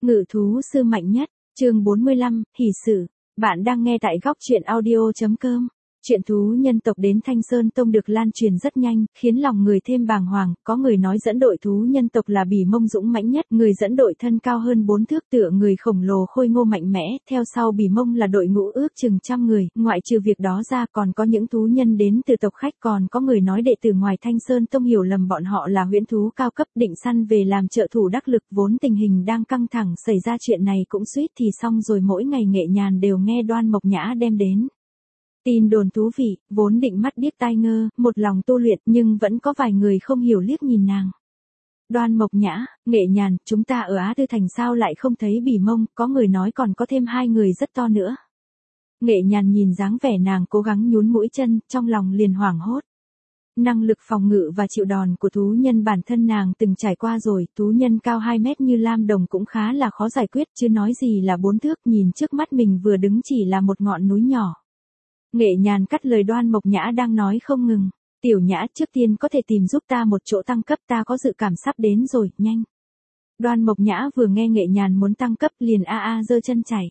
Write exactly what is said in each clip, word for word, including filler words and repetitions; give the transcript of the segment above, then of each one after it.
Ngự thú sư mạnh nhất, chương bốn mươi lăm, hỷ sự. Bạn đang nghe tại góc truyện audio chấm com. Chuyện thú nhân tộc đến Thanh Sơn Tông được lan truyền rất nhanh, khiến lòng người thêm bàng hoàng, có người nói dẫn đội thú nhân tộc là Bỉ Mông dũng mãnh nhất, người dẫn đội thân cao hơn bốn thước tựa người khổng lồ khôi ngô mạnh mẽ, theo sau Bỉ Mông là đội ngũ ước chừng trăm người, ngoại trừ việc đó ra còn có những thú nhân đến từ tộc khách, còn có người nói đệ tử ngoài Thanh Sơn Tông hiểu lầm bọn họ là huyễn thú cao cấp định săn về làm trợ thủ đắc lực, vốn tình hình đang căng thẳng xảy ra chuyện này cũng suýt thì xong rồi, mỗi ngày Nghệ Nhàn đều nghe Đoan Mộc Nhã đem đến tin đồn thú vị, vốn định mắt điếc tai ngơ, một lòng tu luyện nhưng vẫn có vài người không hiểu liếc nhìn nàng. Đoan Mộc Nhã, Nghệ Nhàn, chúng ta ở Á Tư Thành sao lại không thấy Bỉ Mông, có người nói còn có thêm hai người rất to nữa. Nghệ Nhàn nhìn dáng vẻ nàng cố gắng nhún mũi chân, trong lòng liền hoảng hốt. Năng lực phòng ngự và chịu đòn của thú nhân bản thân nàng từng trải qua rồi, thú nhân cao hai mét như Lam Đồng cũng khá là khó giải quyết, chứ nói gì là bốn thước, nhìn trước mắt mình vừa đứng chỉ là một ngọn núi nhỏ. Nghệ Nhàn cắt lời Đoan Mộc Nhã đang nói không ngừng. Tiểu Nhã, trước tiên có thể tìm giúp ta một chỗ tăng cấp, ta có dự cảm sắp đến rồi, nhanh. Đoan Mộc Nhã vừa nghe Nghệ Nhàn muốn tăng cấp liền a a giơ chân chạy.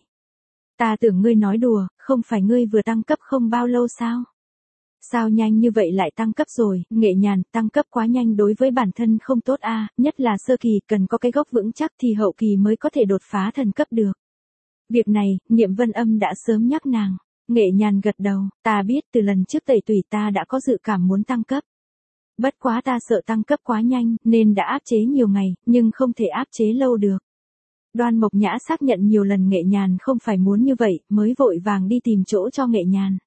Ta tưởng ngươi nói đùa, không phải ngươi vừa tăng cấp không bao lâu sao? Sao nhanh như vậy lại tăng cấp rồi? Nghệ Nhàn, tăng cấp quá nhanh đối với bản thân không tốt a, nhất là sơ kỳ cần có cái gốc vững chắc thì hậu kỳ mới có thể đột phá thần cấp được. Việc này, Niệm Vân Âm đã sớm nhắc nàng. Nghệ Nhàn gật đầu, ta biết từ lần trước tẩy tủy ta đã có dự cảm muốn tăng cấp. Bất quá ta sợ tăng cấp quá nhanh, nên đã áp chế nhiều ngày, nhưng không thể áp chế lâu được. Đoan Mộc Nhã xác nhận nhiều lần Nghệ Nhàn không phải muốn như vậy, mới vội vàng đi tìm chỗ cho Nghệ Nhàn.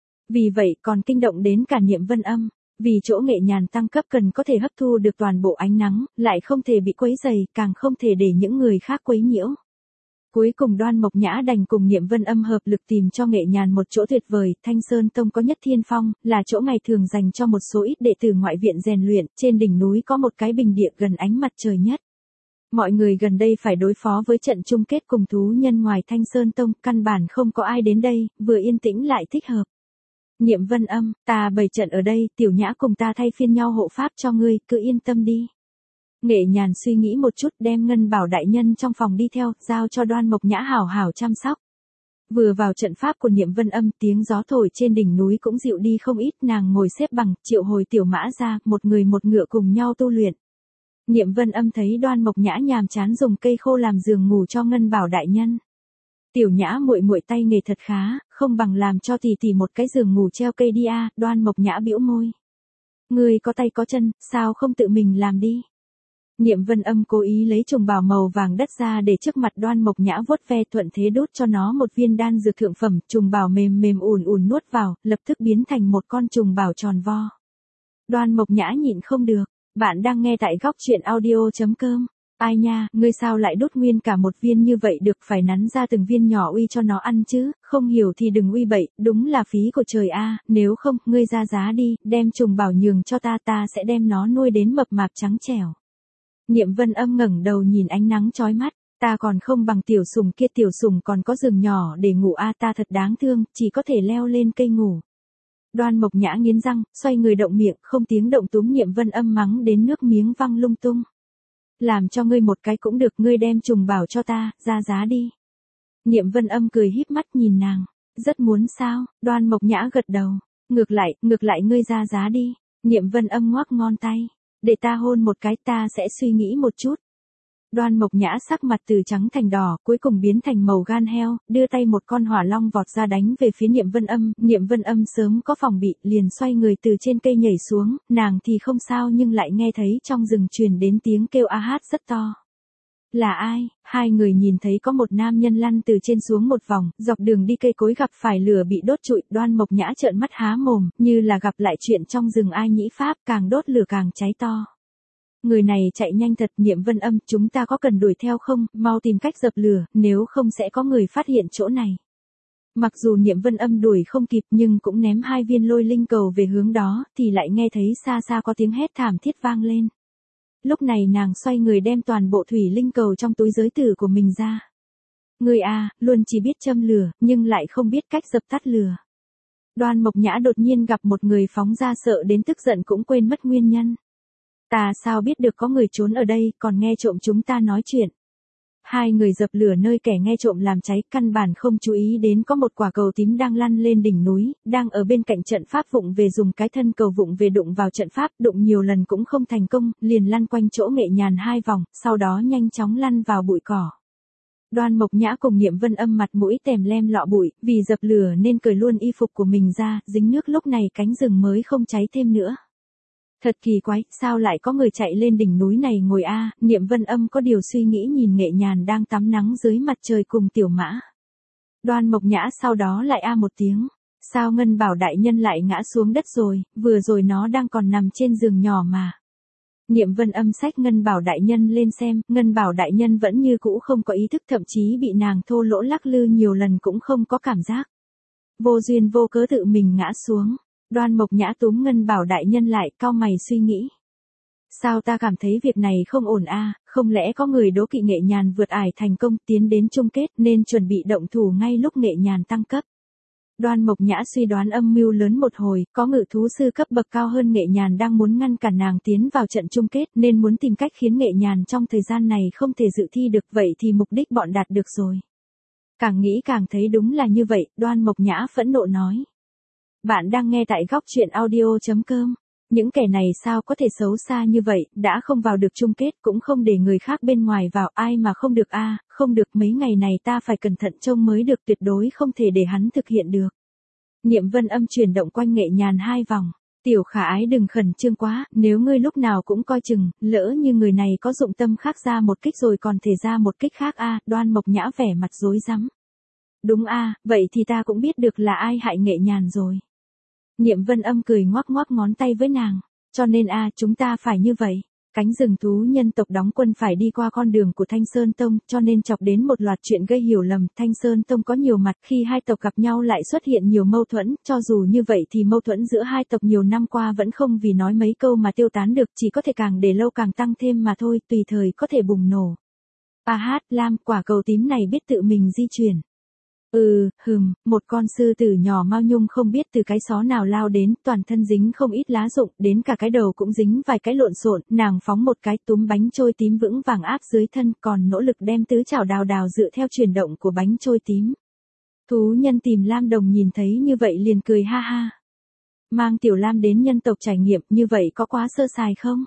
Vì vậy còn kinh động đến cả Niệm Vân Âm, vì chỗ Nghệ Nhàn tăng cấp cần có thể hấp thu được toàn bộ ánh nắng, lại không thể bị quấy rầy, càng không thể để những người khác quấy nhiễu. Cuối cùng Đoan Mộc Nhã đành cùng Niệm Vân Âm hợp lực tìm cho Nghệ Nhàn một chỗ tuyệt vời, Thanh Sơn Tông có Nhất Thiên Phong, là chỗ ngày thường dành cho một số ít đệ tử ngoại viện rèn luyện, trên đỉnh núi có một cái bình địa gần ánh mặt trời nhất. Mọi người gần đây phải đối phó với trận chung kết cùng thú nhân ngoài Thanh Sơn Tông, căn bản không có ai đến đây, vừa yên tĩnh lại thích hợp. Niệm Vân Âm, ta bày trận ở đây, Tiểu Nhã cùng ta thay phiên nhau hộ pháp cho ngươi, cứ yên tâm đi. Nghệ Nhàn suy nghĩ một chút đem Ngân Bảo đại nhân trong phòng đi theo, giao cho Đoan Mộc Nhã hảo hảo chăm sóc. Vừa vào trận pháp của Niệm Vân Âm, tiếng gió thổi trên đỉnh núi cũng dịu đi không ít, nàng ngồi xếp bằng, triệu hồi tiểu mã ra, một người một ngựa cùng nhau tu luyện. Niệm Vân Âm thấy Đoan Mộc Nhã nhàm chán dùng cây khô làm giường ngủ cho Ngân Bảo đại nhân. Tiểu Nhã muội muội tay nghề thật khá, không bằng làm cho tỷ tỷ một cái giường ngủ treo cây đi a. Đoan Mộc Nhã bĩu môi. Ngươi có tay có chân, sao không tự mình làm đi? Niệm Vân Âm cố ý lấy trùng bảo màu vàng đất ra để trước mặt Đoan Mộc Nhã vuốt ve, thuận thế đút cho nó một viên đan dược thượng phẩm, trùng bảo mềm mềm ùn ùn nuốt vào, lập tức biến thành một con trùng bảo tròn vo. Đoan Mộc Nhã nhịn không được, bạn đang nghe tại góc truyện audio chấm com. Ai nha, ngươi sao lại đút nguyên cả một viên như vậy được, phải nắn ra từng viên nhỏ uy cho nó ăn chứ, không hiểu thì đừng uy bậy, đúng là phí của trời a, nếu không, ngươi ra giá đi, đem trùng bảo nhường cho ta, ta sẽ đem nó nuôi đến mập mạp trắng trẻo. Niệm Vân Âm ngẩng đầu nhìn ánh nắng chói mắt, ta còn không bằng tiểu sùng kia, tiểu sùng còn có giường nhỏ để ngủ a, ta thật đáng thương, chỉ có thể leo lên cây ngủ. Đoan Mộc Nhã nghiến răng, xoay người động miệng, không tiếng động túm Niệm Vân Âm mắng đến nước miếng văng lung tung. Làm cho ngươi một cái cũng được, ngươi đem trùng bảo cho ta, ra giá đi. Niệm Vân Âm cười híp mắt nhìn nàng, rất muốn sao? Đoan Mộc Nhã gật đầu, ngược lại, ngược lại ngươi ra giá đi. Niệm Vân Âm ngoắc ngón tay. Để ta hôn một cái, ta sẽ suy nghĩ một chút. Đoan Mộc Nhã sắc mặt từ trắng thành đỏ, cuối cùng biến thành màu gan heo, đưa tay một con hỏa long vọt ra đánh về phía Niệm Vân Âm. Niệm Vân Âm sớm có phòng bị, liền xoay người từ trên cây nhảy xuống, nàng thì không sao nhưng lại nghe thấy trong rừng truyền đến tiếng kêu a hát rất to. Là ai? Hai người nhìn thấy có một nam nhân lăn từ trên xuống một vòng, dọc đường đi cây cối gặp phải lửa bị đốt trụi, Đoan Mộc Nhã trợn mắt há mồm, như là gặp lại chuyện trong rừng ai nhĩ pháp, càng đốt lửa càng cháy to. Người này chạy nhanh thật. Niệm Vân Âm, chúng ta có cần đuổi theo không, mau tìm cách dập lửa, nếu không sẽ có người phát hiện chỗ này. Mặc dù Niệm Vân Âm đuổi không kịp nhưng cũng ném hai viên lôi linh cầu về hướng đó, thì lại nghe thấy xa xa có tiếng hét thảm thiết vang lên. Lúc này nàng xoay người đem toàn bộ thủy linh cầu trong túi giới tử của mình ra. Người à, luôn chỉ biết châm lửa, nhưng lại không biết cách dập tắt lửa. Đoan Mộc Nhã đột nhiên gặp một người phóng ra sợ đến tức giận cũng quên mất nguyên nhân. Ta sao biết được có người trốn ở đây, còn nghe trộm chúng ta nói chuyện. Hai người dập lửa nơi kẻ nghe trộm làm cháy, căn bản không chú ý đến có một quả cầu tím đang lăn lên đỉnh núi, đang ở bên cạnh trận pháp vụng về dùng cái thân cầu vụng về đụng vào trận pháp, đụng nhiều lần cũng không thành công, liền lăn quanh chỗ Nghệ Nhàn hai vòng, sau đó nhanh chóng lăn vào bụi cỏ. Đoan Mộc Nhã cùng Niệm Vân Âm mặt mũi tèm lem lọ bụi, vì dập lửa nên cởi luôn y phục của mình ra, dính nước lúc này cánh rừng mới không cháy thêm nữa. Thật kỳ quái, sao lại có người chạy lên đỉnh núi này ngồi a? À, Niệm Vân Âm có điều suy nghĩ nhìn Nghệ Nhàn đang tắm nắng dưới mặt trời cùng Tiểu Mã. Đoan Mộc Nhã sau đó lại a một tiếng, sao Ngân Bảo đại nhân lại ngã xuống đất rồi, vừa rồi nó đang còn nằm trên giường nhỏ mà. Niệm Vân Âm xách Ngân Bảo đại nhân lên xem, Ngân Bảo đại nhân vẫn như cũ không có ý thức, thậm chí bị nàng thô lỗ lắc lư nhiều lần cũng không có cảm giác. Vô duyên vô cớ tự mình ngã xuống. Đoan Mộc Nhã túm Ngân Bảo đại nhân lại, cau mày suy nghĩ. Sao ta cảm thấy việc này không ổn a? À, không lẽ có người đố kỵ Nghệ Nhàn vượt ải thành công tiến đến chung kết nên chuẩn bị động thủ ngay lúc Nghệ Nhàn tăng cấp. Đoan Mộc Nhã suy đoán âm mưu lớn một hồi, có ngự thú sư cấp bậc cao hơn Nghệ Nhàn đang muốn ngăn cản nàng tiến vào trận chung kết nên muốn tìm cách khiến Nghệ Nhàn trong thời gian này không thể dự thi được, vậy thì mục đích bọn đạt được rồi. Càng nghĩ càng thấy đúng là như vậy, Đoan Mộc Nhã phẫn nộ nói. Bạn đang nghe tại góc truyện audio chấm com. Những kẻ này sao có thể xấu xa như vậy, đã không vào được chung kết cũng không để người khác bên ngoài vào, ai mà không được a? À, không được, mấy ngày này ta phải cẩn thận trông mới được, tuyệt đối không thể để hắn thực hiện được. Niệm Vân Âm chuyển động quanh Nghệ Nhàn hai vòng. Tiểu Khả Ái đừng khẩn trương quá, nếu ngươi lúc nào cũng coi chừng, lỡ như người này có dụng tâm khác ra một kích rồi còn thể ra một kích khác a? À, Đoan Mộc Nhã vẻ mặt rối rắm. Đúng a, à, vậy thì ta cũng biết được là ai hại Nghệ Nhàn rồi. Niệm Vân Âm cười ngoắc ngoắc ngón tay với nàng, cho nên a à, chúng ta phải như vậy. Cánh rừng thú nhân tộc đóng quân phải đi qua con đường của Thanh Sơn Tông, cho nên chọc đến một loạt chuyện gây hiểu lầm. Thanh Sơn Tông có nhiều mặt, khi hai tộc gặp nhau lại xuất hiện nhiều mâu thuẫn, cho dù như vậy thì mâu thuẫn giữa hai tộc nhiều năm qua vẫn không vì nói mấy câu mà tiêu tán được, chỉ có thể càng để lâu càng tăng thêm mà thôi, tùy thời có thể bùng nổ. A hát, Lam, quả cầu tím này biết tự mình di chuyển. Ừ, hừm, một con sư tử nhỏ Mao Nhung không biết từ cái xó nào lao đến, toàn thân dính không ít lá rụng, đến cả cái đầu cũng dính vài cái lộn xộn, nàng phóng một cái túm bánh trôi tím vững vàng áp dưới thân, còn nỗ lực đem tứ chảo đào đào dựa theo chuyển động của bánh trôi tím. Thú nhân tìm Lam Đồng nhìn thấy như vậy liền cười ha ha. Mang Tiểu Lam đến nhân tộc trải nghiệm, như vậy có quá sơ sài không?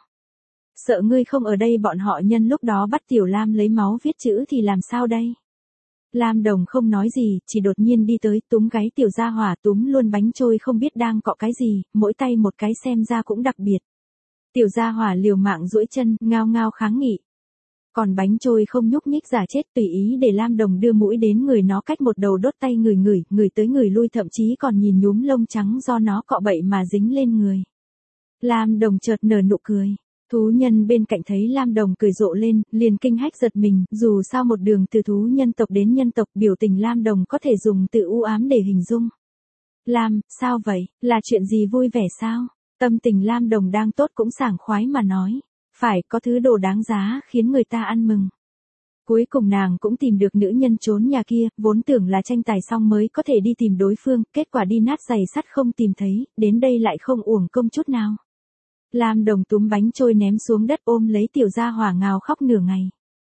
Sợ ngươi không ở đây bọn họ nhân lúc đó bắt Tiểu Lam lấy máu viết chữ thì làm sao đây? Lam Đồng không nói gì, chỉ đột nhiên đi tới, túm gáy Tiểu Gia Hỏa, túm luôn bánh trôi không biết đang cọ cái gì, mỗi tay một cái xem ra cũng đặc biệt. Tiểu Gia Hỏa liều mạng duỗi chân, ngao ngao kháng nghị. Còn bánh trôi không nhúc nhích giả chết, tùy ý để Lam Đồng đưa mũi đến người nó, cách một đầu đốt tay người ngửi, người tới người lui, thậm chí còn nhìn nhúm lông trắng do nó cọ bậy mà dính lên người. Lam Đồng chợt nở nụ cười. Thú nhân bên cạnh thấy Lam Đồng cười rộ lên, liền kinh hách giật mình, dù sao một đường từ thú nhân tộc đến nhân tộc, biểu tình Lam Đồng có thể dùng từ u ám để hình dung. Lam, sao vậy, là chuyện gì vui vẻ sao? Tâm tình Lam Đồng đang tốt cũng sảng khoái mà nói, phải có thứ đồ đáng giá khiến người ta ăn mừng. Cuối cùng nàng cũng tìm được nữ nhân trốn nhà kia, vốn tưởng là tranh tài xong mới có thể đi tìm đối phương, kết quả đi nát giày sắt không tìm thấy, đến đây lại không uổng công chút nào. Lam Đồng túm bánh trôi ném xuống đất, ôm lấy Tiểu Gia Hỏa ngào khóc nửa ngày.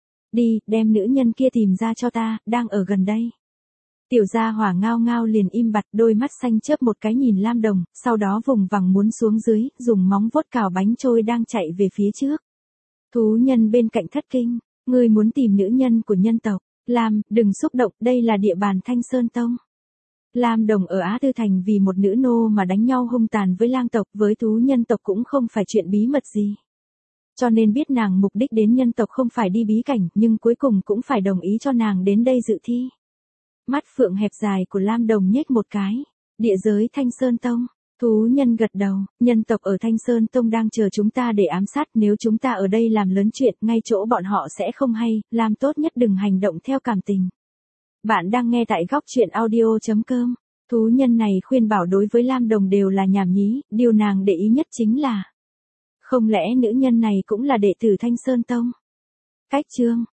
Đi, đem nữ nhân kia tìm ra cho ta, đang ở gần đây. Tiểu Gia Hỏa ngao ngao liền im bặt, đôi mắt xanh chớp một cái nhìn Lam Đồng, sau đó vùng vằng muốn xuống dưới, dùng móng vuốt cào bánh trôi đang chạy về phía trước. Thú nhân bên cạnh thất kinh, ngươi muốn tìm nữ nhân của nhân tộc. Lam, đừng xúc động, đây là địa bàn Thanh Sơn Tông. Lam Đồng ở Á Tư Thành vì một nữ nô mà đánh nhau hung tàn với lang tộc, với thú nhân tộc cũng không phải chuyện bí mật gì. Cho nên biết nàng mục đích đến nhân tộc không phải đi bí cảnh, nhưng cuối cùng cũng phải đồng ý cho nàng đến đây dự thi. Mắt phượng hẹp dài của Lam Đồng nhếch một cái. Địa giới Thanh Sơn Tông. Thú nhân gật đầu, nhân tộc ở Thanh Sơn Tông đang chờ chúng ta để ám sát, nếu chúng ta ở đây làm lớn chuyện, ngay chỗ bọn họ sẽ không hay, làm tốt nhất đừng hành động theo cảm tình. Bạn đang nghe tại góc truyện audio chấm com. Thú nhân này khuyên bảo đối với Lam Đồng đều là nhảm nhí, điều nàng để ý nhất chính là không lẽ nữ nhân này cũng là đệ tử Thanh Sơn Tông? Cách chương